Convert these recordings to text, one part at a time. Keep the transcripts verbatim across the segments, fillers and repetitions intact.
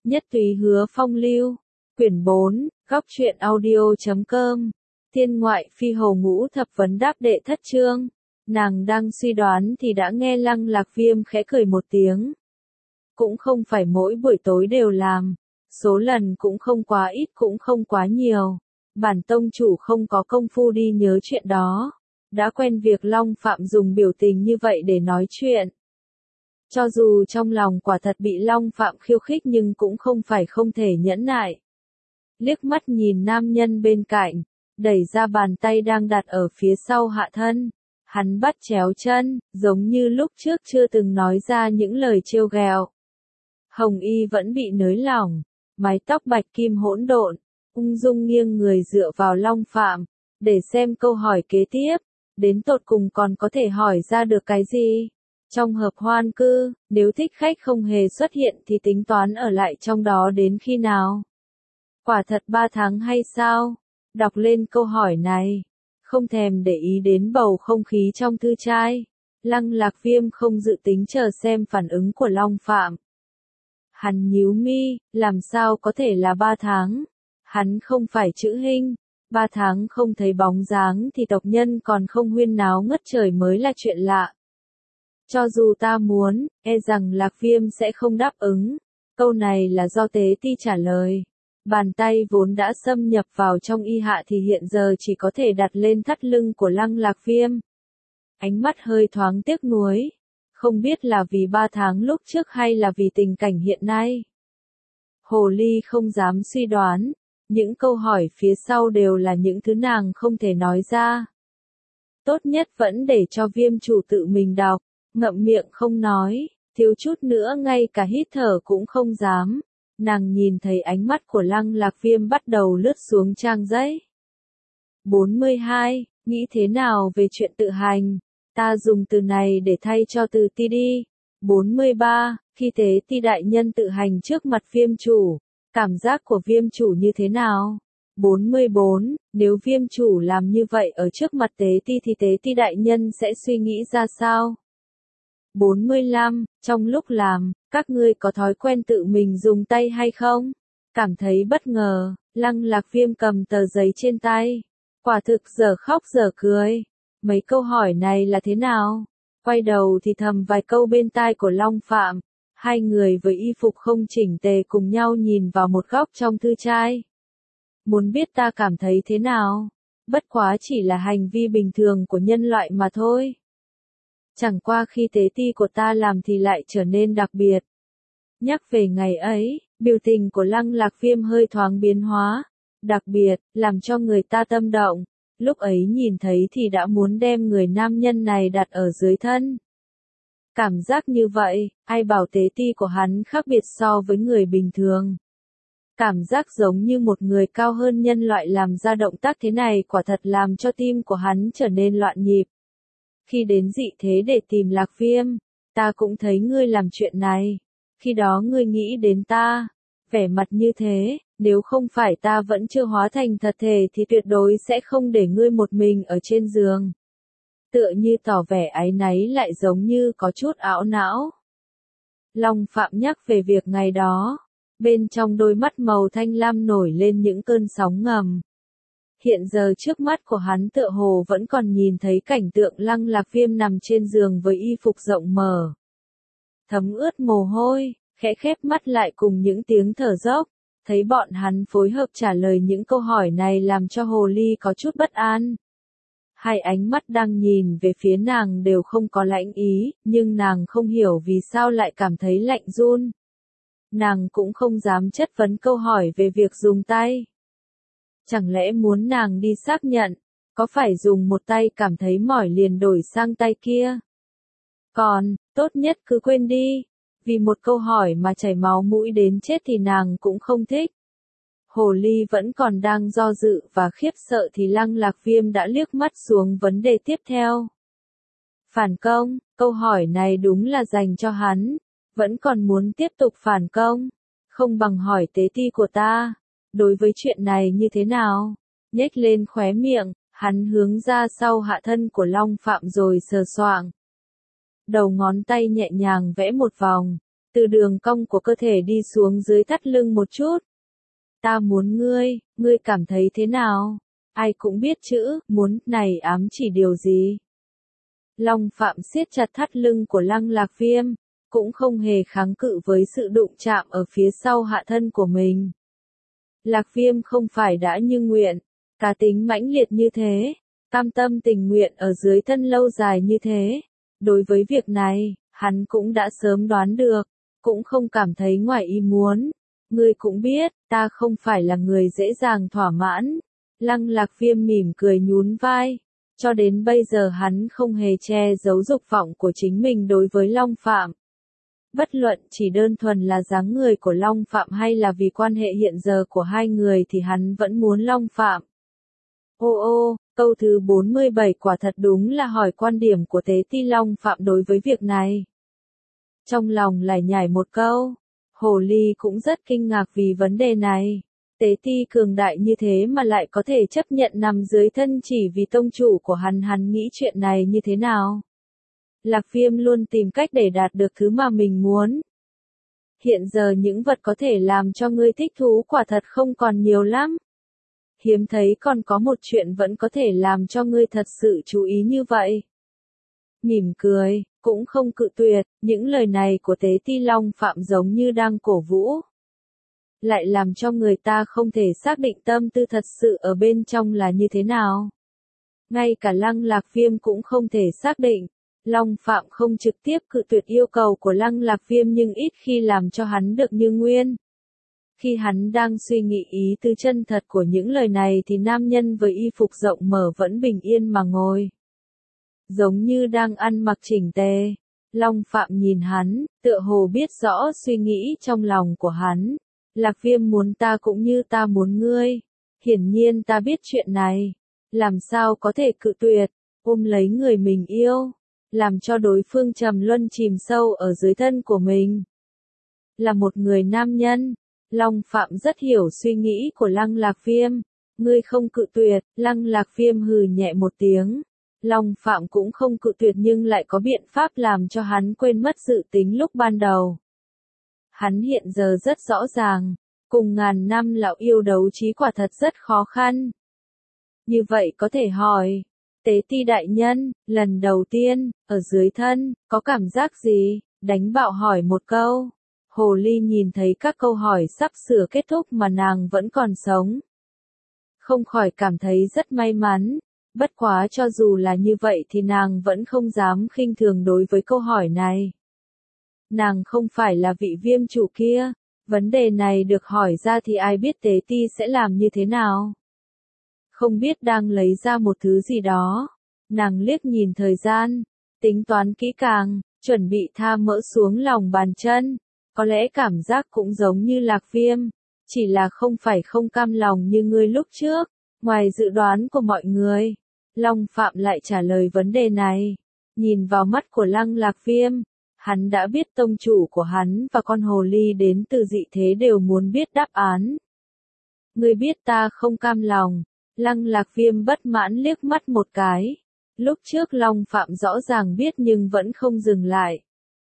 Nhất Túy Hứa Phong Lưu, quyển bốn, góc truyện audio.com, Thiên Ngoại Phi Hầu Ngũ Thập Vấn Đáp Đệ Thất Chương. Nàng đang suy đoán thì đã nghe Lăng Lạc Viêm khẽ cười một tiếng. Cũng không phải mỗi buổi tối đều làm, số lần cũng không quá ít cũng không quá nhiều. Bản tông chủ không có công phu đi nhớ chuyện đó, đã quen việc Long Phạm dùng biểu tình như vậy để nói chuyện. Cho dù trong lòng quả thật bị Long Phạm khiêu khích nhưng cũng không phải không thể nhẫn nại. Liếc mắt nhìn nam nhân bên cạnh, đẩy ra bàn tay đang đặt ở phía sau hạ thân. Hắn bắt chéo chân, giống như lúc trước chưa từng nói ra những lời trêu ghẹo. Hồng y vẫn bị nới lỏng, mái tóc bạch kim hỗn độn, ung dung nghiêng người dựa vào Long Phạm, để xem câu hỏi kế tiếp, đến tột cùng còn có thể hỏi ra được cái gì. Trong hợp hoan cư, nếu thích khách không hề xuất hiện thì tính toán ở lại trong đó đến khi nào? Quả thật ba tháng hay sao? Đọc lên câu hỏi này, không thèm để ý đến bầu không khí trong thư trai. Lăng Lạc Viêm không dự tính chờ xem phản ứng của Long Phạm. Hắn nhíu mi, làm sao có thể là ba tháng? Hắn không phải chữ Hinh, ba tháng không thấy bóng dáng thì tộc nhân còn không huyên náo ngất trời mới là chuyện lạ. Cho dù ta muốn, e rằng Lạc Viêm sẽ không đáp ứng. Câu này là do Tế Ti trả lời. Bàn tay vốn đã xâm nhập vào trong y hạ thì hiện giờ chỉ có thể đặt lên thắt lưng của Lăng Lạc Viêm. Ánh mắt hơi thoáng tiếc nuối. Không biết là vì ba tháng lúc trước hay là vì tình cảnh hiện nay. Hồ ly không dám suy đoán. Những câu hỏi phía sau đều là những thứ nàng không thể nói ra. Tốt nhất vẫn để cho Viêm chủ tự mình đọc. Ngậm miệng không nói, thiếu chút nữa ngay cả hít thở cũng không dám. Nàng nhìn thấy ánh mắt của Lăng Lạc Viêm bắt đầu lướt xuống trang giấy. bốn mươi hai, nghĩ thế nào về chuyện tự hành? Ta dùng từ này để thay cho từ ti đi. bốn mươi ba, khi Tế Ti đại nhân tự hành trước mặt Viêm chủ, cảm giác của Viêm chủ như thế nào? bốn mươi bốn, nếu Viêm chủ làm như vậy ở trước mặt Tế Ti thì Tế Ti đại nhân sẽ suy nghĩ ra sao? bốn mươi lăm, trong lúc làm, các ngươi có thói quen tự mình dùng tay hay không? Cảm thấy bất ngờ, Lăng Lạc Viêm cầm tờ giấy trên tay. Quả thực giờ khóc giờ cười. Mấy câu hỏi này là thế nào? Quay đầu thì thầm vài câu bên tai của Long Phạm. Hai người với y phục không chỉnh tề cùng nhau nhìn vào một góc trong thư trai. Muốn biết ta cảm thấy thế nào? Bất quá chỉ là hành vi bình thường của nhân loại mà thôi. Chẳng qua khi Tế Ti của ta làm thì lại trở nên đặc biệt. Nhắc về ngày ấy, biểu tình của Lăng Lạc Viêm hơi thoáng biến hóa. Đặc biệt, làm cho người ta tâm động. Lúc ấy nhìn thấy thì đã muốn đem người nam nhân này đặt ở dưới thân. Cảm giác như vậy, ai bảo Tế Ti của hắn khác biệt so với người bình thường. Cảm giác giống như một người cao hơn nhân loại làm ra động tác thế này quả thật làm cho tim của hắn trở nên loạn nhịp. Khi đến dị thế để tìm Lạc Viêm, ta cũng thấy ngươi làm chuyện này. Khi đó ngươi nghĩ đến ta, vẻ mặt như thế, nếu không phải ta vẫn chưa hóa thành thật thể thì tuyệt đối sẽ không để ngươi một mình ở trên giường. Tựa như tỏ vẻ áy náy lại giống như có chút ảo não. Long Phạm nhắc về việc ngày đó, bên trong đôi mắt màu thanh lam nổi lên những cơn sóng ngầm. Hiện giờ trước mắt của hắn tựa hồ vẫn còn nhìn thấy cảnh tượng Lăng Lạc Viêm nằm trên giường với y phục rộng mở. Thấm ướt mồ hôi, khẽ khép mắt lại cùng những tiếng thở dốc, thấy bọn hắn phối hợp trả lời những câu hỏi này làm cho hồ ly có chút bất an. Hai ánh mắt đang nhìn về phía nàng đều không có lãnh ý, nhưng nàng không hiểu vì sao lại cảm thấy lạnh run. Nàng cũng không dám chất vấn câu hỏi về việc dùng tay. Chẳng lẽ muốn nàng đi xác nhận, có phải dùng một tay cảm thấy mỏi liền đổi sang tay kia? Còn, tốt nhất cứ quên đi, vì một câu hỏi mà chảy máu mũi đến chết thì nàng cũng không thích. Hồ ly vẫn còn đang do dự và khiếp sợ thì Lăng Lạc Viêm đã liếc mắt xuống vấn đề tiếp theo. Phản công, câu hỏi này đúng là dành cho hắn, vẫn còn muốn tiếp tục phản công, không bằng hỏi Tế Ti của ta. Đối với chuyện này như thế nào? Nhếch lên khóe miệng, hắn hướng ra sau hạ thân của Long Phạm rồi sờ soạng. Đầu ngón tay nhẹ nhàng vẽ một vòng, từ đường cong của cơ thể đi xuống dưới thắt lưng một chút. Ta muốn ngươi, ngươi cảm thấy thế nào? Ai cũng biết chữ, muốn, này ám chỉ điều gì? Long Phạm siết chặt thắt lưng của Lăng Lạc Viêm, cũng không hề kháng cự với sự đụng chạm ở phía sau hạ thân của mình. Lạc Viêm không phải đã như nguyện, cá tính mãnh liệt như thế, cam tâm tình nguyện ở dưới thân lâu dài như thế. Đối với việc này, hắn cũng đã sớm đoán được, cũng không cảm thấy ngoài ý muốn. Ngươi cũng biết, ta không phải là người dễ dàng thỏa mãn. Lăng Lạc Viêm mỉm cười nhún vai. Cho đến bây giờ hắn không hề che giấu dục vọng của chính mình đối với Long Phạm. Bất luận chỉ đơn thuần là dáng người của Long Phạm hay là vì quan hệ hiện giờ của hai người thì hắn vẫn muốn Long Phạm. Ô ô, câu thứ bốn mươi bảy quả thật đúng là hỏi quan điểm của Tế Ti Long Phạm đối với việc này. Trong lòng lại nhảy một câu, Hồ Ly cũng rất kinh ngạc vì vấn đề này. Tế Ti cường đại như thế mà lại có thể chấp nhận nằm dưới thân chỉ vì tông chủ của hắn, hắn nghĩ chuyện này như thế nào? Lạc Viêm luôn tìm cách để đạt được thứ mà mình muốn. Hiện giờ những vật có thể làm cho ngươi thích thú quả thật không còn nhiều lắm. Hiếm thấy còn có một chuyện vẫn có thể làm cho ngươi thật sự chú ý như vậy. Mỉm cười, cũng không cự tuyệt, những lời này của Tế Ti Long Phạm giống như đang cổ vũ. Lại làm cho người ta không thể xác định tâm tư thật sự ở bên trong là như thế nào. Ngay cả Lăng Lạc Viêm cũng không thể xác định. Long Phạm không trực tiếp cự tuyệt yêu cầu của Lăng Lạc Viêm nhưng ít khi làm cho hắn được như nguyên. Khi hắn đang suy nghĩ ý tứ chân thật của những lời này thì nam nhân với y phục rộng mở vẫn bình yên mà ngồi. Giống như đang ăn mặc chỉnh tề. Long Phạm nhìn hắn, tựa hồ biết rõ suy nghĩ trong lòng của hắn. Lạc Viêm muốn ta cũng như ta muốn ngươi. Hiển nhiên ta biết chuyện này. Làm sao có thể cự tuyệt, ôm lấy người mình yêu. Làm cho đối phương trầm luân chìm sâu ở dưới thân của mình. Là một người nam nhân, Long Phạm rất hiểu suy nghĩ của Lăng Lạc Viêm. Ngươi không cự tuyệt, Lăng Lạc Viêm hừ nhẹ một tiếng. Long Phạm cũng không cự tuyệt nhưng lại có biện pháp làm cho hắn quên mất dự tính lúc ban đầu. Hắn hiện giờ rất rõ ràng, cùng ngàn năm lão yêu đấu trí quả thật rất khó khăn. Như vậy có thể hỏi, Tế Ti đại nhân, lần đầu tiên, ở dưới thân, có cảm giác gì? Đánh bạo hỏi một câu. Hồ Ly nhìn thấy các câu hỏi sắp sửa kết thúc mà nàng vẫn còn sống. Không khỏi cảm thấy rất may mắn. Bất quá cho dù là như vậy thì nàng vẫn không dám khinh thường đối với câu hỏi này. Nàng không phải là vị viêm chủ kia. Vấn đề này được hỏi ra thì ai biết Tế Ti sẽ làm như thế nào? Không biết đang lấy ra một thứ gì đó. Nàng liếc nhìn thời gian, tính toán kỹ càng, chuẩn bị tha mỡ xuống lòng bàn chân. Có lẽ cảm giác cũng giống như Lạc Viêm, chỉ là không phải không cam lòng như ngươi lúc trước. Ngoài dự đoán của mọi người, Long Phạm lại trả lời vấn đề này. Nhìn vào mắt của Lăng Lạc Viêm, hắn đã biết tông chủ của hắn và con hồ ly đến từ dị thế đều muốn biết đáp án. Ngươi biết ta không cam lòng. Lăng Lạc Viêm bất mãn liếc mắt một cái. Lúc trước Long Phạm rõ ràng biết nhưng vẫn không dừng lại.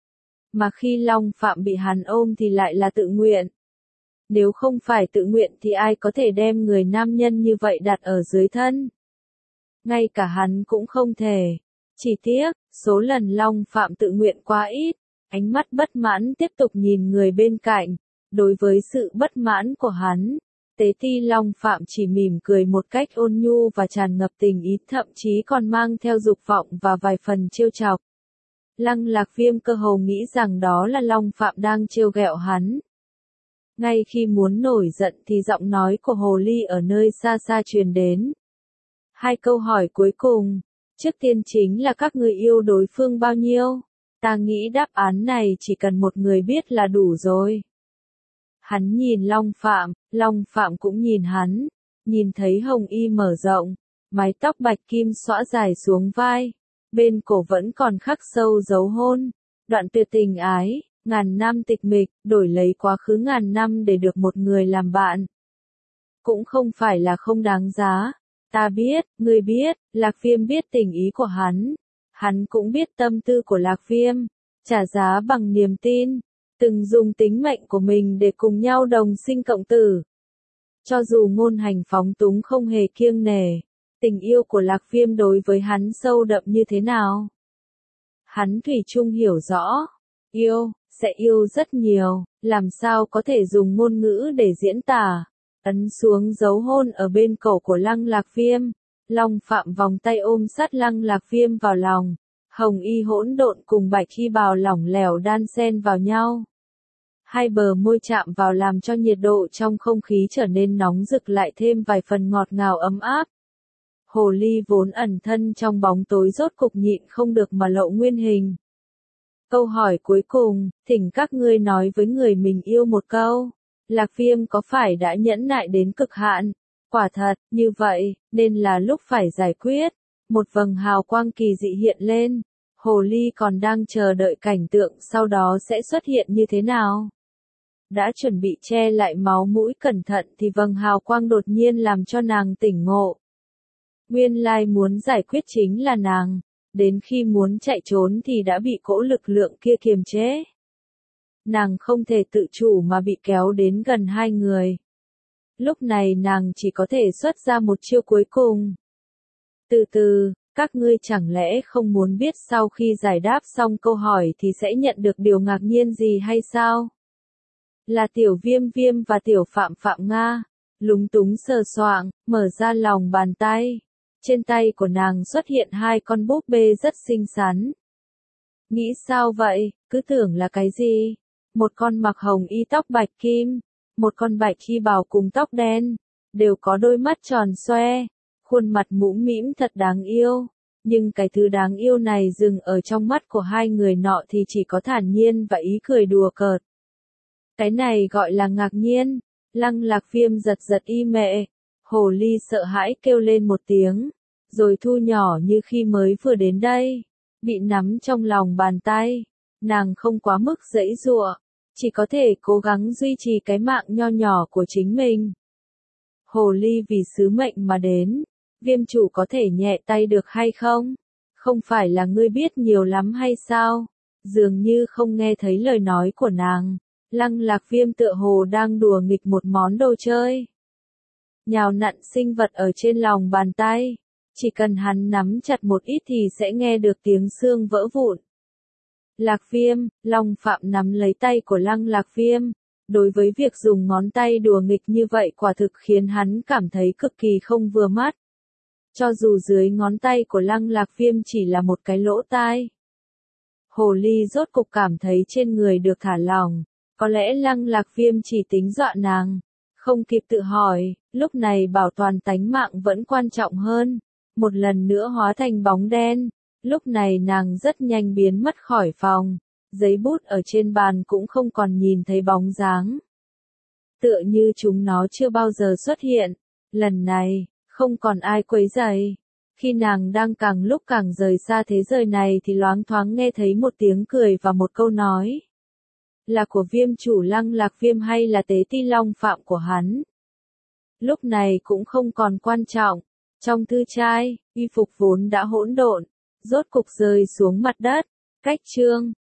Mà khi Long Phạm bị hắn ôm thì lại là tự nguyện. Nếu không phải tự nguyện thì ai có thể đem người nam nhân như vậy đặt ở dưới thân. Ngay cả hắn cũng không thể. Chỉ tiếc, số lần Long Phạm tự nguyện quá ít. Ánh mắt bất mãn tiếp tục nhìn người bên cạnh. Đối với sự bất mãn của hắn, Tế Ti Long Phạm chỉ mỉm cười một cách ôn nhu và tràn ngập tình ý, thậm chí còn mang theo dục vọng và vài phần trêu chọc. Lăng Lạc Viêm cơ hồ nghĩ rằng đó là Long Phạm đang trêu ghẹo hắn. Ngay khi muốn nổi giận thì giọng nói của hồ ly ở nơi xa xa truyền đến. Hai câu hỏi cuối cùng, trước tiên chính là các người yêu đối phương bao nhiêu? Ta nghĩ đáp án này chỉ cần một người biết là đủ rồi. Hắn nhìn Long Phạm, Long Phạm cũng nhìn hắn, nhìn thấy hồng y mở rộng, mái tóc bạch kim xõa dài xuống vai, bên cổ vẫn còn khắc sâu dấu hôn, đoạn tuyệt tình ái, ngàn năm tịch mịch, đổi lấy quá khứ ngàn năm để được một người làm bạn. Cũng không phải là không đáng giá, ta biết, ngươi biết, Lạc Viêm biết tình ý của hắn, hắn cũng biết tâm tư của Lạc Viêm, trả giá bằng niềm tin. từng dùng tính mệnh của mình để cùng nhau đồng sinh cộng tử. Cho dù ngôn hành phóng túng không hề kiêng nể, tình yêu của Lạc Viêm đối với hắn sâu đậm như thế nào. Hắn thủy chung hiểu rõ, yêu, sẽ yêu rất nhiều, làm sao có thể dùng ngôn ngữ để diễn tả. Ấn xuống dấu hôn ở bên cổ của Lăng Lạc Viêm, Long Phạm vòng tay ôm sát Lăng Lạc Viêm vào lòng, hồng y hỗn độn cùng bạch y bào lỏng lẻo đan xen vào nhau. Hai bờ môi chạm vào làm cho nhiệt độ trong không khí trở nên nóng rực lại thêm vài phần ngọt ngào ấm áp. Hồ ly vốn ẩn thân trong bóng tối rốt cục nhịn không được mà lộ nguyên hình. Câu hỏi cuối cùng, thỉnh các ngươi nói với người mình yêu một câu. Lạc Viêm có phải đã nhẫn nại đến cực hạn? Quả thật, như vậy, nên là lúc phải giải quyết. Một vầng hào quang kỳ dị hiện lên. Hồ ly còn đang chờ đợi cảnh tượng sau đó sẽ xuất hiện như thế nào. Đã chuẩn bị che lại máu mũi cẩn thận thì vầng hào quang đột nhiên làm cho nàng tỉnh ngộ. Nguyên lai muốn giải quyết chính là nàng, đến khi muốn chạy trốn thì đã bị cỗ lực lượng kia kiềm chế. Nàng không thể tự chủ mà bị kéo đến gần hai người. Lúc này nàng chỉ có thể xuất ra một chiêu cuối cùng. Từ từ, các ngươi chẳng lẽ không muốn biết sau khi giải đáp xong câu hỏi thì sẽ nhận được điều ngạc nhiên gì hay sao? Là Tiểu Viêm Viêm và Tiểu Phạm Phạm Nga, lúng túng sờ soạng, mở ra lòng bàn tay. Trên tay của nàng xuất hiện hai con búp bê rất xinh xắn. Nghĩ sao vậy, cứ tưởng là cái gì? Một con mặc hồng y tóc bạch kim, một con bạch y bào cùng tóc đen, đều có đôi mắt tròn xoe, khuôn mặt mũm mĩm thật đáng yêu. Nhưng cái thứ đáng yêu này dừng ở trong mắt của hai người nọ thì chỉ có thản nhiên và ý cười đùa cợt. Cái này gọi là ngạc nhiên. Lăng Lạc Viêm giật giật y mệ. Hồ ly sợ hãi kêu lên một tiếng, rồi thu nhỏ như khi mới vừa đến đây. Bị nắm trong lòng bàn tay, nàng không quá mức giãy giụa, chỉ có thể cố gắng duy trì cái mạng nho nhỏ của chính mình. Hồ ly vì sứ mệnh mà đến, Viêm chủ có thể nhẹ tay được hay không? Không phải là ngươi biết nhiều lắm hay sao? Dường như không nghe thấy lời nói của nàng. Lăng Lạc Viêm tựa hồ đang đùa nghịch một món đồ chơi. Nhào nặn sinh vật ở trên lòng bàn tay. Chỉ cần hắn nắm chặt một ít thì sẽ nghe được tiếng xương vỡ vụn. Lạc Viêm, Long Phạm nắm lấy tay của Lăng Lạc Viêm. Đối với việc dùng ngón tay đùa nghịch như vậy quả thực khiến hắn cảm thấy cực kỳ không vừa mắt. Cho dù dưới ngón tay của Lăng Lạc Viêm chỉ là một cái lỗ tai. Hồ ly rốt cục cảm thấy trên người được thả lỏng. Có lẽ Lăng Lạc Viêm chỉ tính dọa nàng. Không kịp tự hỏi, lúc này bảo toàn tánh mạng vẫn quan trọng hơn. Một lần nữa hóa thành bóng đen. Lúc này nàng rất nhanh biến mất khỏi phòng. Giấy bút ở trên bàn cũng không còn nhìn thấy bóng dáng. Tựa như chúng nó chưa bao giờ xuất hiện. Lần này, không còn ai quấy rầy. Khi nàng đang càng lúc càng rời xa thế giới này thì loáng thoáng nghe thấy một tiếng cười và một câu nói. Là của Viêm chủ Lăng Lạc Viêm hay là tế ti Long Phạm của hắn? Lúc này cũng không còn quan trọng. Trong thư trai, y phục vốn đã hỗn độn, rốt cục rơi xuống mặt đất. Cách chương